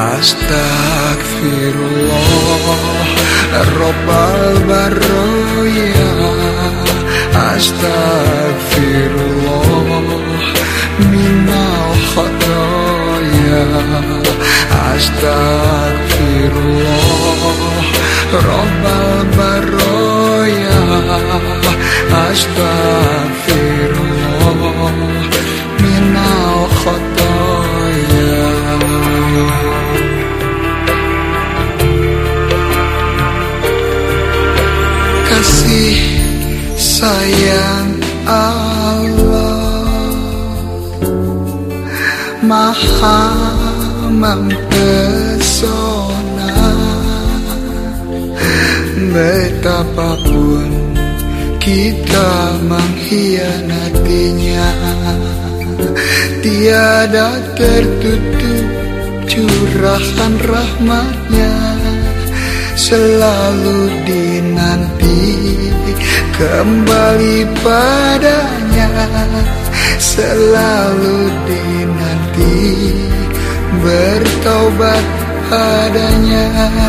Astagfirullah Rabbal Barroya. Astagfirullah minal khotoya. Astagfirullah Rabbal Barroya. Astagfirullah minal khotoya. Kasih sayang Allah Maha mempesona. Betapapun kita mengkhianatinya, tiada tertutup curahan rahmatnya. Selalu dinanti kembali padanya, selalu dinanti bertaubat padanya.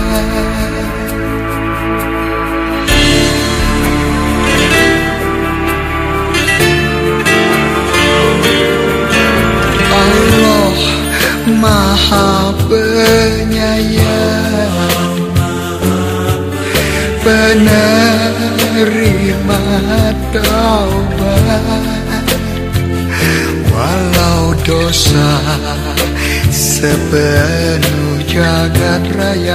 Allah Maha Penyayang, penerima taubat. Walau dosa sepenuh jagat raya,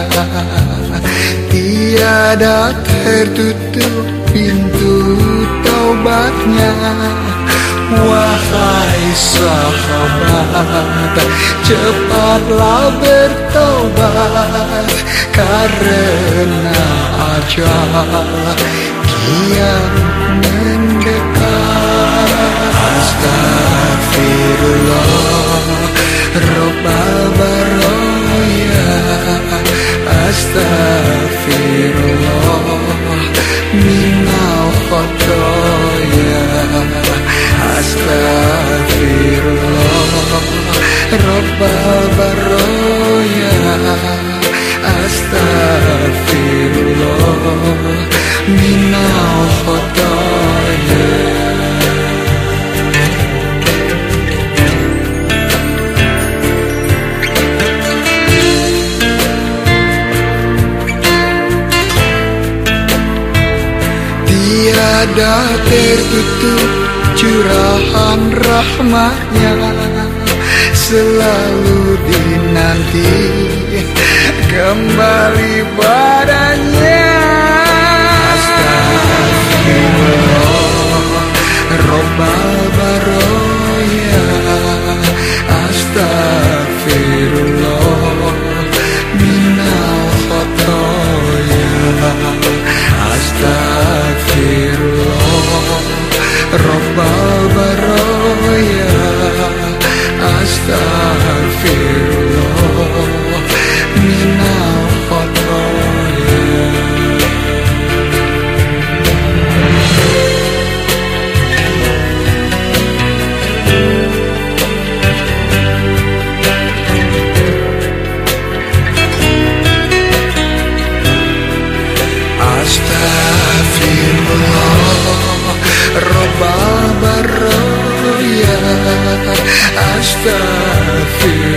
tiada tertutup pintu taubatnya. Wahai sahabat, cepatlah bertaubat, karena ajal kian mendekat. Astagfirullah Rabbal Barroya. Astagfirullah minal khotoya. Astagfirullah Rabbal Barroya. Astagfirullah minal khotoya. Tiada tertutup curahan rahmatnya, selalu dinanti kembali padanya. Astagfirullah Rabbal Barroya. Astagfirullah minal khotoya. Astagfirullah Rabbal Barroya. Astagfirullah minal khotoya. Astagfirullah Rabbal Barroya. Astagfirullah